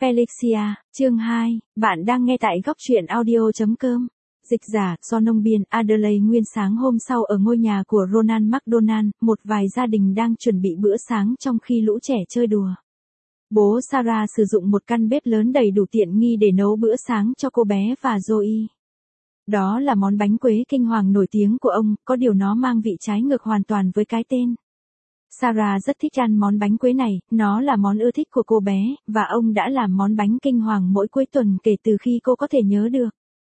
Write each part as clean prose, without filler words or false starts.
Felixia, chương 2, bạn đang nghe tại góc truyện audio.com. Dịch giả, do nông biên Adelaide Nguyên. Sáng hôm sau ở ngôi nhà của Ronald McDonald, một vài gia đình đang chuẩn bị bữa sáng trong khi lũ trẻ chơi đùa. Bố Sarah sử dụng một căn bếp lớn đầy đủ tiện nghi để nấu bữa sáng cho cô bé và Zoe. Đó là món bánh quế kinh hoàng nổi tiếng của ông, có điều nó mang vị trái ngược hoàn toàn với cái tên. Sarah rất thích ăn món bánh quế này, nó là món ưa thích của cô bé, và ông đã làm món bánh kinh hoàng mỗi cuối tuần kể từ khi cô có thể nhớ được.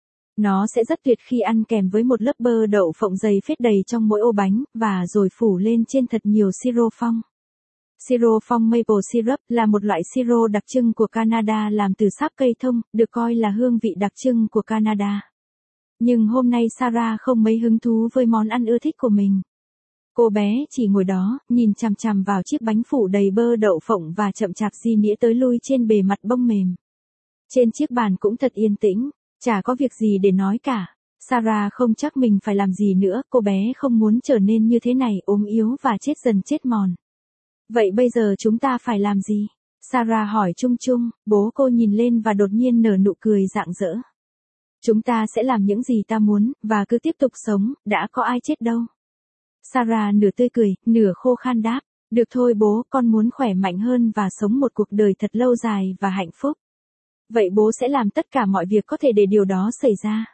Nó sẽ rất tuyệt khi ăn kèm với một lớp bơ đậu phộng dày phết đầy trong mỗi ô bánh, và rồi phủ lên trên thật nhiều siro phong. Siro phong maple syrup là một loại siro đặc trưng của Canada làm từ sáp cây thông, được coi là hương vị đặc trưng của Canada. Nhưng hôm nay Sarah không mấy hứng thú với món ăn ưa thích của mình. Cô bé chỉ ngồi đó, nhìn chằm chằm vào chiếc bánh phủ đầy bơ đậu phộng và chậm chạp di nĩa tới lui trên bề mặt bông mềm. Trên chiếc bàn cũng thật yên tĩnh, chả có việc gì để nói cả. Sarah không chắc mình phải làm gì nữa, cô bé không muốn trở nên như thế này, ốm yếu và chết dần chết mòn. Vậy bây giờ chúng ta phải làm gì? Sarah hỏi chung chung, bố cô nhìn lên và đột nhiên nở nụ cười rạng rỡ. Chúng ta sẽ làm những gì ta muốn, và cứ tiếp tục sống, đã có ai chết đâu. Sarah nửa tươi cười, nửa khô khan đáp, được thôi bố, con muốn khỏe mạnh hơn và sống một cuộc đời thật lâu dài và hạnh phúc. Vậy bố sẽ làm tất cả mọi việc có thể để điều đó xảy ra.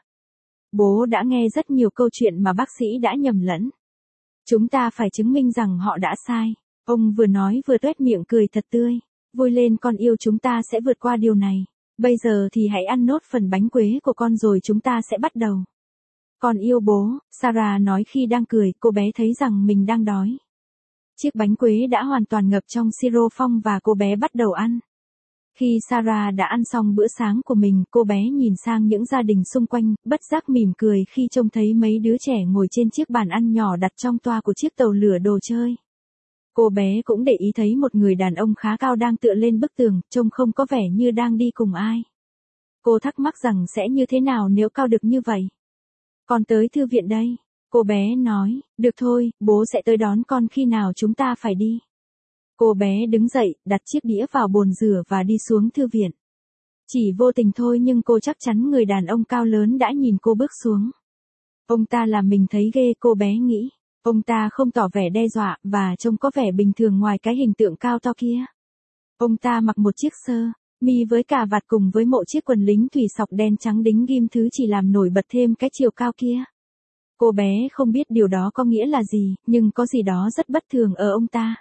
Bố đã nghe rất nhiều câu chuyện mà bác sĩ đã nhầm lẫn. Chúng ta phải chứng minh rằng họ đã sai. Ông vừa nói vừa tuét miệng cười thật tươi. Vui lên con yêu, chúng ta sẽ vượt qua điều này. Bây giờ thì hãy ăn nốt phần bánh quế của con rồi chúng ta sẽ bắt đầu. Con yêu bố, Sarah nói khi đang cười, cô bé thấy rằng mình đang đói. Chiếc bánh quế đã hoàn toàn ngập trong siro phong và cô bé bắt đầu ăn. Khi Sarah đã ăn xong bữa sáng của mình, cô bé nhìn sang những gia đình xung quanh, bất giác mỉm cười khi trông thấy mấy đứa trẻ ngồi trên chiếc bàn ăn nhỏ đặt trong toa của chiếc tàu lửa đồ chơi. Cô bé cũng để ý thấy một người đàn ông khá cao đang tựa lên bức tường, trông không có vẻ như đang đi cùng ai. Cô thắc mắc rằng sẽ như thế nào nếu cao được như vậy. Con tới thư viện đây. Cô bé nói, được thôi, bố sẽ tới đón con khi nào chúng ta phải đi. Cô bé đứng dậy, đặt chiếc đĩa vào bồn rửa và đi xuống thư viện. Chỉ vô tình thôi nhưng cô chắc chắn người đàn ông cao lớn đã nhìn cô bước xuống. Ông ta làm mình thấy ghê, cô bé nghĩ. Ông ta không tỏ vẻ đe dọa và trông có vẻ bình thường ngoài cái hình tượng cao to kia. Ông ta mặc một chiếc sơ mi với cà vạt cùng với một chiếc quần lính thủy sọc đen trắng đính ghim thứ chỉ làm nổi bật thêm cái chiều cao kia. Cô bé không biết điều đó có nghĩa là gì, nhưng có gì đó rất bất thường ở ông ta.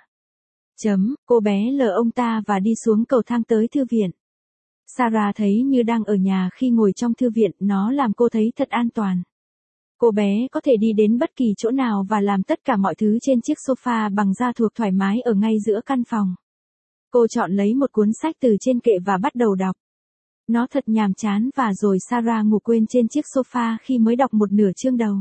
Cô bé lờ ông ta và đi xuống cầu thang tới thư viện. Sarah thấy như đang ở nhà khi ngồi trong thư viện, nó làm cô thấy thật an toàn. Cô bé có thể đi đến bất kỳ chỗ nào và làm tất cả mọi thứ trên chiếc sofa bằng da thuộc thoải mái ở ngay giữa căn phòng. Cô chọn lấy một cuốn sách từ trên kệ và bắt đầu đọc. Nó thật nhàm chán và rồi Sarah ngủ quên trên chiếc sofa khi mới đọc một nửa chương đầu.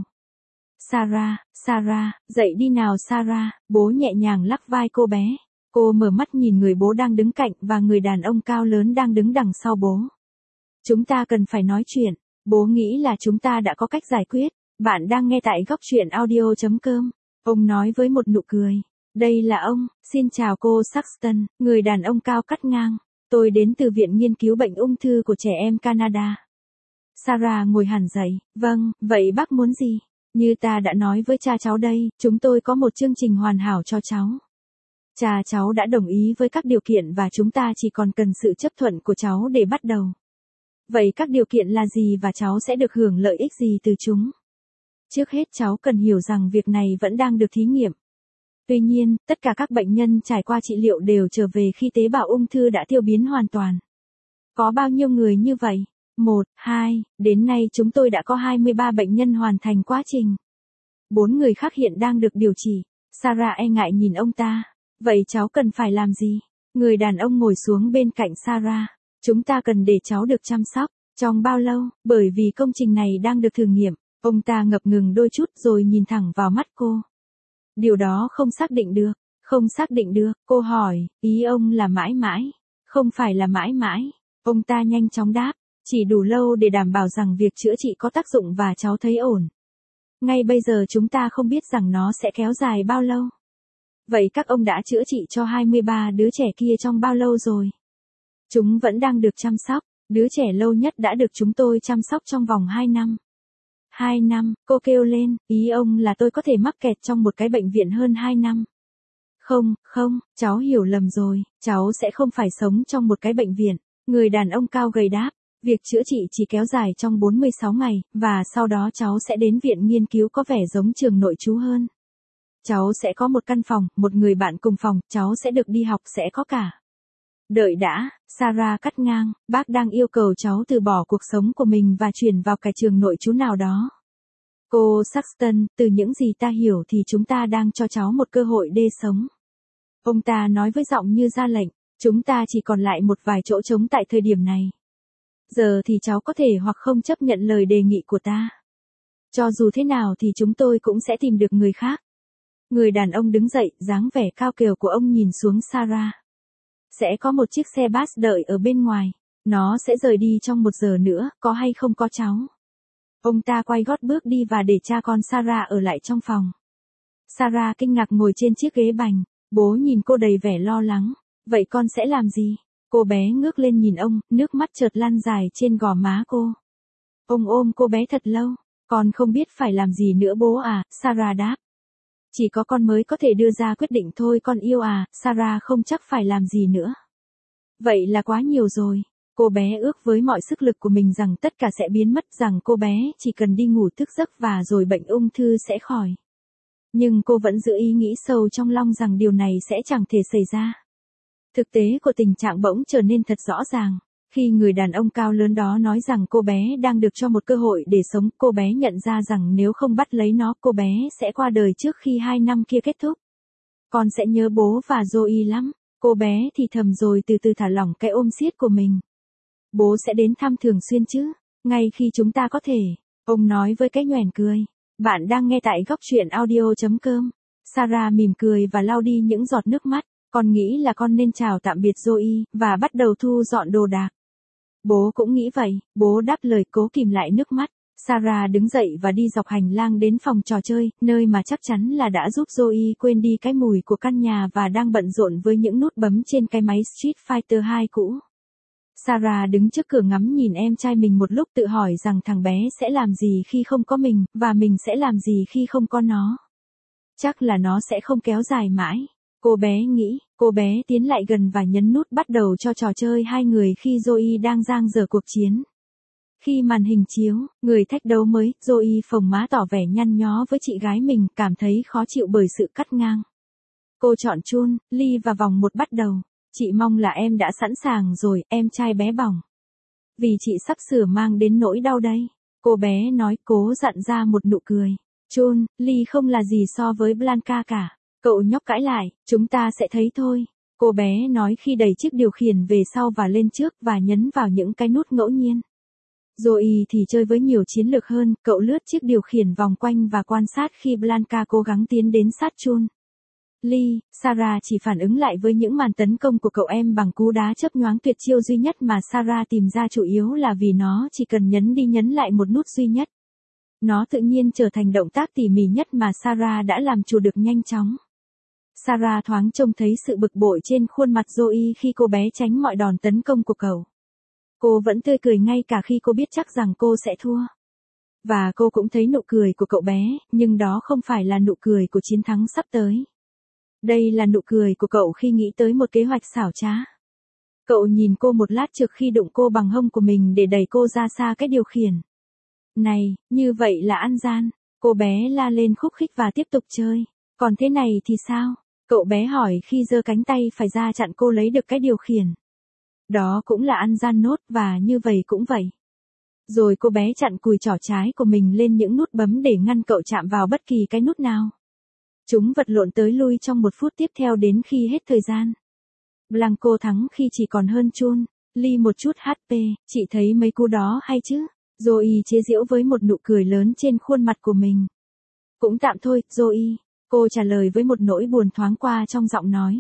Sarah, dậy đi nào Sarah, bố nhẹ nhàng lắc vai cô bé. Cô mở mắt nhìn người bố đang đứng cạnh và người đàn ông cao lớn đang đứng đằng sau bố. Chúng ta cần phải nói chuyện, bố nghĩ là chúng ta đã có cách giải quyết. Bạn đang nghe tại góc truyện audio.com. Ông nói với một nụ cười. Đây là ông, xin chào cô Saxton, người đàn ông cao cắt ngang. Tôi đến từ Viện Nghiên cứu Bệnh ung thư của trẻ em Canada. Sarah ngồi hẳn dậy, vâng, vậy bác muốn gì? Như ta đã nói với cha cháu đây, chúng tôi có một chương trình hoàn hảo cho cháu. Cha cháu đã đồng ý với các điều kiện và chúng ta chỉ còn cần sự chấp thuận của cháu để bắt đầu. Vậy các điều kiện là gì và cháu sẽ được hưởng lợi ích gì từ chúng? Trước hết cháu cần hiểu rằng việc này vẫn đang được thí nghiệm. Tuy nhiên, tất cả các bệnh nhân trải qua trị liệu đều trở về khi tế bào ung thư đã tiêu biến hoàn toàn. Có bao nhiêu người như vậy? 1, 2, đến nay chúng tôi đã có 23 bệnh nhân hoàn thành quá trình. 4 người khác hiện đang được điều trị. Sarah e ngại nhìn ông ta. Vậy cháu cần phải làm gì? Người đàn ông ngồi xuống bên cạnh Sarah. Chúng ta cần để cháu được chăm sóc. Trong bao lâu? Bởi vì công trình này đang được thử nghiệm. Ông ta ngập ngừng đôi chút rồi nhìn thẳng vào mắt cô. Điều đó không xác định được. Không xác định được, cô hỏi, ý ông là mãi mãi. Không phải là mãi mãi. Ông ta nhanh chóng đáp, chỉ đủ lâu để đảm bảo rằng việc chữa trị có tác dụng và cháu thấy ổn. Ngay bây giờ chúng ta không biết rằng nó sẽ kéo dài bao lâu. Vậy các ông đã chữa trị cho 23 đứa trẻ kia trong bao lâu rồi? Chúng vẫn đang được chăm sóc, đứa trẻ lâu nhất đã được chúng tôi chăm sóc trong vòng 2 năm. 2 năm, cô kêu lên, ý ông là tôi có thể mắc kẹt trong một cái bệnh viện hơn 2 năm. Không, không, cháu hiểu lầm rồi, cháu sẽ không phải sống trong một cái bệnh viện. Người đàn ông cao gầy đáp, việc chữa trị chỉ kéo dài trong 46 ngày, và sau đó cháu sẽ đến viện nghiên cứu có vẻ giống trường nội trú hơn. Cháu sẽ có một căn phòng, một người bạn cùng phòng, cháu sẽ được đi học, sẽ có cả. Đợi đã, Sarah cắt ngang, bác đang yêu cầu cháu từ bỏ cuộc sống của mình và chuyển vào cái trường nội trú nào đó. Cô Saxton, từ những gì ta hiểu thì chúng ta đang cho cháu một cơ hội để sống. Ông ta nói với giọng như ra lệnh, chúng ta chỉ còn lại một vài chỗ trống tại thời điểm này. Giờ thì cháu có thể hoặc không chấp nhận lời đề nghị của ta. Cho dù thế nào thì chúng tôi cũng sẽ tìm được người khác. Người đàn ông đứng dậy, dáng vẻ cao kiều của ông nhìn xuống Sarah. Sẽ có một chiếc xe bus đợi ở bên ngoài. Nó sẽ rời đi trong 1 giờ nữa, có hay không có cháu? Ông ta quay gót bước đi và để cha con Sarah ở lại trong phòng. Sarah kinh ngạc ngồi trên chiếc ghế bành. Bố nhìn cô đầy vẻ lo lắng. Vậy con sẽ làm gì? Cô bé ngước lên nhìn ông, nước mắt chợt lan dài trên gò má cô. Ông ôm cô bé thật lâu. Con không biết phải làm gì nữa bố à, Sarah đáp. Chỉ có con mới có thể đưa ra quyết định thôi con yêu à, Sarah không chắc phải làm gì nữa. Vậy là quá nhiều rồi. Cô bé ước với mọi sức lực của mình rằng tất cả sẽ biến mất, rằng cô bé chỉ cần đi ngủ thức giấc và rồi bệnh ung thư sẽ khỏi. Nhưng cô vẫn giữ ý nghĩ sâu trong lòng rằng điều này sẽ chẳng thể xảy ra. Thực tế của tình trạng bỗng trở nên thật rõ ràng. Khi người đàn ông cao lớn đó nói rằng cô bé đang được cho một cơ hội để sống, cô bé nhận ra rằng nếu không bắt lấy nó, cô bé sẽ qua đời trước khi 2 năm kia kết thúc. Con sẽ nhớ bố và Zoe lắm. Cô bé thì thầm rồi từ từ thả lỏng cái ôm siết của mình. Bố sẽ đến thăm thường xuyên chứ, ngay khi chúng ta có thể. Ông nói với cái nhoẻn cười. Bạn đang nghe tại góc truyện audio.com. Sarah mỉm cười và lau đi những giọt nước mắt. Con nghĩ là con nên chào tạm biệt Zoe, và bắt đầu thu dọn đồ đạc. Bố cũng nghĩ vậy, bố đáp lời cố kìm lại nước mắt. Sarah đứng dậy và đi dọc hành lang đến phòng trò chơi, nơi mà chắc chắn là đã giúp Zoe quên đi cái mùi của căn nhà và đang bận rộn với những nút bấm trên cái máy Street Fighter 2 cũ. Sarah đứng trước cửa ngắm nhìn em trai mình một lúc, tự hỏi rằng thằng bé sẽ làm gì khi không có mình, và mình sẽ làm gì khi không có nó. Chắc là nó sẽ không kéo dài mãi. Cô bé nghĩ, cô bé tiến lại gần và nhấn nút bắt đầu cho trò chơi hai người khi Zoe đang dang dở cuộc chiến. Khi màn hình chiếu, người thách đấu mới, Zoe phồng má tỏ vẻ nhăn nhó với chị gái mình, cảm thấy khó chịu bởi sự cắt ngang. Cô chọn chun, ly và vòng 1 bắt đầu. Chị mong là em đã sẵn sàng rồi, em trai bé bỏng. Vì chị sắp sửa mang đến nỗi đau đây. Cô bé nói, cố dặn ra một nụ cười. Chun, ly không là gì so với Blanca cả. Cậu nhóc cãi lại, chúng ta sẽ thấy thôi. Cô bé nói khi đẩy chiếc điều khiển về sau và lên trước và nhấn vào những cái nút ngẫu nhiên. Zoe thì chơi với nhiều chiến lược hơn, cậu lướt chiếc điều khiển vòng quanh và quan sát khi Blanca cố gắng tiến đến sát chun. Lee, Sarah chỉ phản ứng lại với những màn tấn công của cậu em bằng cú đá chớp nhoáng tuyệt chiêu duy nhất mà Sarah tìm ra, chủ yếu là vì nó chỉ cần nhấn đi nhấn lại một nút duy nhất. Nó tự nhiên trở thành động tác tỉ mỉ nhất mà Sarah đã làm chủ được nhanh chóng. Sarah thoáng trông thấy sự bực bội trên khuôn mặt Zoe khi cô bé tránh mọi đòn tấn công của cậu. Cô vẫn tươi cười ngay cả khi cô biết chắc rằng cô sẽ thua. Và cô cũng thấy nụ cười của cậu bé, nhưng đó không phải là nụ cười của chiến thắng sắp tới. Đây là nụ cười của cậu khi nghĩ tới một kế hoạch xảo trá. Cậu nhìn cô một lát trước khi đụng cô bằng hông của mình để đẩy cô ra xa cái điều khiển. Này, như vậy là ăn gian. Cô bé la lên khúc khích và tiếp tục chơi. Còn thế này thì sao? Cậu bé hỏi khi giơ cánh tay phải ra chặn cô lấy được cái điều khiển. Đó cũng là ăn gian nốt, và như vậy cũng vậy. Rồi cô bé chặn cùi trỏ trái của mình lên những nút bấm để ngăn cậu chạm vào bất kỳ cái nút nào. Chúng vật lộn tới lui trong 1 phút tiếp theo đến khi hết thời gian. Blanco thắng khi chỉ còn hơn chun, Lee một chút HP, chị thấy mấy cú đó hay chứ? Zoe chế giễu với một nụ cười lớn trên khuôn mặt của mình. Cũng tạm thôi, Zoe. Cô trả lời với một nỗi buồn thoáng qua trong giọng nói.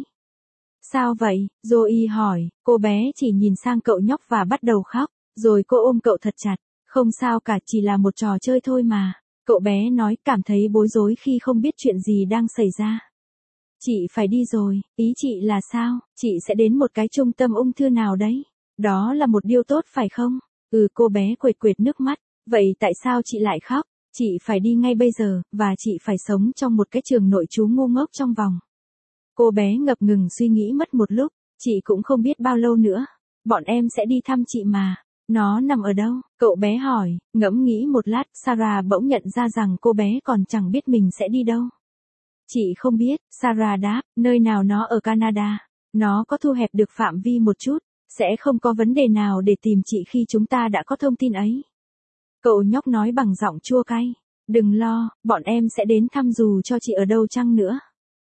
Sao vậy? Zoe hỏi, cô bé chỉ nhìn sang cậu nhóc và bắt đầu khóc, rồi cô ôm cậu thật chặt. Không sao cả, chỉ là một trò chơi thôi mà. Cậu bé nói, cảm thấy bối rối khi không biết chuyện gì đang xảy ra. Chị phải đi rồi, ý chị là sao? Chị sẽ đến một cái trung tâm ung thư nào đấy. Đó là một điều tốt phải không? Cô bé quệt quệt nước mắt. Vậy tại sao chị lại khóc? Chị phải đi ngay bây giờ, và chị phải sống trong một cái trường nội trú ngu ngốc trong vòng. Cô bé ngập ngừng suy nghĩ mất một lúc. Chị cũng không biết bao lâu nữa. Bọn em sẽ đi thăm chị mà. Nó nằm ở đâu? Cậu bé hỏi. Ngẫm nghĩ một lát, Sarah bỗng nhận ra rằng cô bé còn chẳng biết mình sẽ đi đâu. Chị không biết, Sarah đáp, nơi nào nó ở Canada. Nó có thu hẹp được phạm vi một chút. Sẽ không có vấn đề nào để tìm chị khi chúng ta đã có thông tin ấy. Cậu nhóc nói bằng giọng chua cay. Đừng lo, bọn em sẽ đến thăm dù cho chị ở đâu chăng nữa.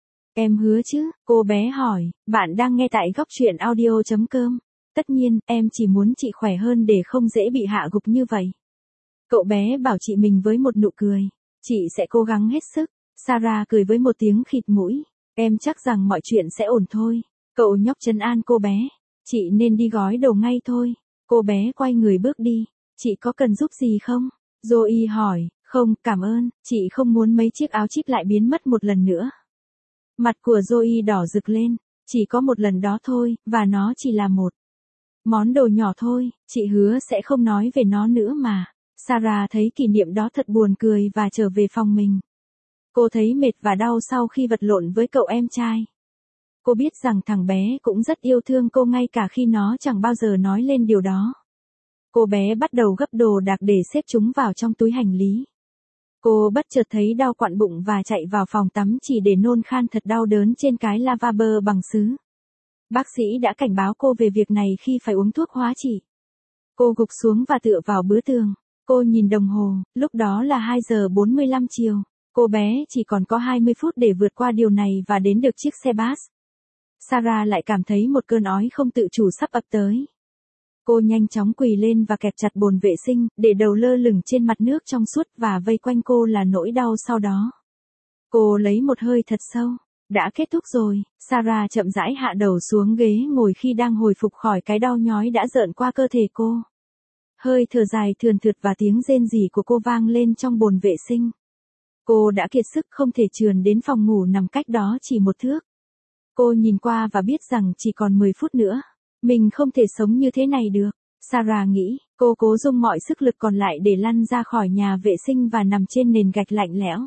Em hứa chứ? Cô bé hỏi. Bạn đang nghe tại góc truyện audio.com. Tất nhiên, em chỉ muốn chị khỏe hơn để không dễ bị hạ gục như vậy. Cậu bé bảo chị mình với một nụ cười. Chị sẽ cố gắng hết sức. Sarah cười với một tiếng khịt mũi. Em chắc rằng mọi chuyện sẽ ổn thôi. Cậu nhóc trấn an cô bé. Chị nên đi gói đồ ngay thôi. Cô bé quay người bước đi. Chị có cần giúp gì không? Zoe hỏi. Không, cảm ơn. Chị không muốn mấy chiếc áo chip lại biến mất một lần nữa. Mặt của Zoe đỏ rực lên. Chỉ có một lần đó thôi, và nó chỉ là một món đồ nhỏ thôi. Chị hứa sẽ không nói về nó nữa mà. Sarah thấy kỷ niệm đó thật buồn cười và trở về phòng mình. Cô thấy mệt và đau sau khi vật lộn với cậu em trai. Cô biết rằng thằng bé cũng rất yêu thương cô ngay cả khi nó chẳng bao giờ nói lên điều đó. Cô bé bắt đầu gấp đồ đạc để xếp chúng vào trong túi hành lý. Cô bất chợt thấy đau quặn bụng và chạy vào phòng tắm chỉ để nôn khan thật đau đớn trên cái lavabo bằng sứ. Bác sĩ đã cảnh báo cô về việc này khi phải uống thuốc hóa trị. Cô gục xuống và tựa vào bữa tường. Cô nhìn đồng hồ, lúc đó là 2 giờ 45 chiều. Cô bé chỉ còn có 20 phút để vượt qua điều này và đến được chiếc xe bus. Sarah lại cảm thấy một cơn ói không tự chủ sắp ập tới. Cô nhanh chóng quỳ lên và kẹp chặt bồn vệ sinh, để đầu lơ lửng trên mặt nước trong suốt và vây quanh cô là nỗi đau sau đó. Cô lấy một hơi thật sâu. Đã kết thúc rồi. Sarah chậm rãi hạ đầu xuống ghế ngồi khi đang hồi phục khỏi cái đau nhói đã rợn qua cơ thể cô. Hơi thở dài thườn thượt và tiếng rên rỉ của cô vang lên trong bồn vệ sinh. Cô đã kiệt sức không thể trườn đến phòng ngủ nằm cách đó chỉ một thước. Cô nhìn qua và biết rằng chỉ còn 10 phút nữa. Mình không thể sống như thế này được. Sarah nghĩ, cô cố dùng mọi sức lực còn lại để lăn ra khỏi nhà vệ sinh và nằm trên nền gạch lạnh lẽo.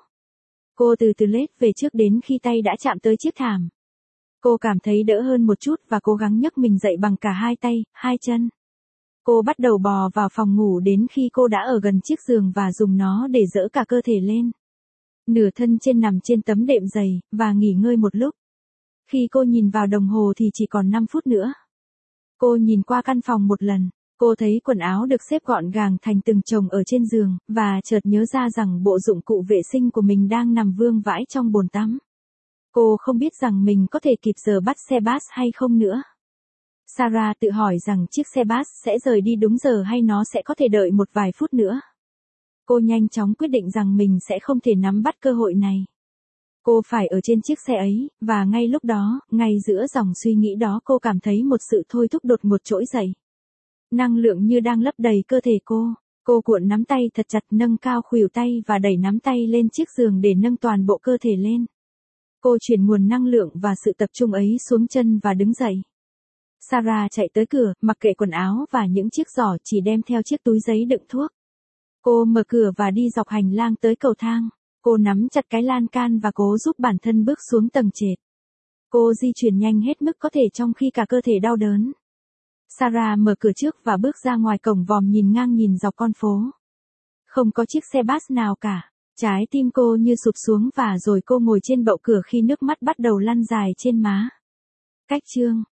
Cô từ từ lết về trước đến khi tay đã chạm tới chiếc thảm. Cô cảm thấy đỡ hơn một chút và cố gắng nhấc mình dậy bằng cả hai tay, hai chân. Cô bắt đầu bò vào phòng ngủ đến khi cô đã ở gần chiếc giường và dùng nó để dỡ cả cơ thể lên. Nửa thân trên nằm trên tấm đệm dày, và nghỉ ngơi một lúc. Khi cô nhìn vào đồng hồ thì chỉ còn 5 phút nữa. Cô nhìn qua căn phòng một lần. Cô thấy quần áo được xếp gọn gàng thành từng chồng ở trên giường, và chợt nhớ ra rằng bộ dụng cụ vệ sinh của mình đang nằm vương vãi trong bồn tắm. Cô không biết rằng mình có thể kịp giờ bắt xe bus hay không nữa. Sarah tự hỏi rằng chiếc xe bus sẽ rời đi đúng giờ hay nó sẽ có thể đợi một vài phút nữa. Cô nhanh chóng quyết định rằng mình sẽ không thể nắm bắt cơ hội này. Cô phải ở trên chiếc xe ấy, và ngay lúc đó, ngay giữa dòng suy nghĩ đó cô cảm thấy một sự thôi thúc đột ngột trỗi dậy. Năng lượng như đang lấp đầy cơ thể cô. Cô cuộn nắm tay thật chặt, nâng cao khuỷu tay và đẩy nắm tay lên chiếc giường để nâng toàn bộ cơ thể lên. Cô chuyển nguồn năng lượng và sự tập trung ấy xuống chân và đứng dậy. Sarah chạy tới cửa, mặc kệ quần áo và những chiếc giỏ, chỉ đem theo chiếc túi giấy đựng thuốc. Cô mở cửa và đi dọc hành lang tới cầu thang. Cô nắm chặt cái lan can và cố giúp bản thân bước xuống tầng trệt. Cô di chuyển nhanh hết mức có thể trong khi cả cơ thể đau đớn. Sarah mở cửa trước và bước ra ngoài cổng vòm nhìn ngang nhìn dọc con phố. Không có chiếc xe bus nào cả. Trái tim cô như sụp xuống và rồi cô ngồi trên bậu cửa khi nước mắt bắt đầu lăn dài trên má. Cách chương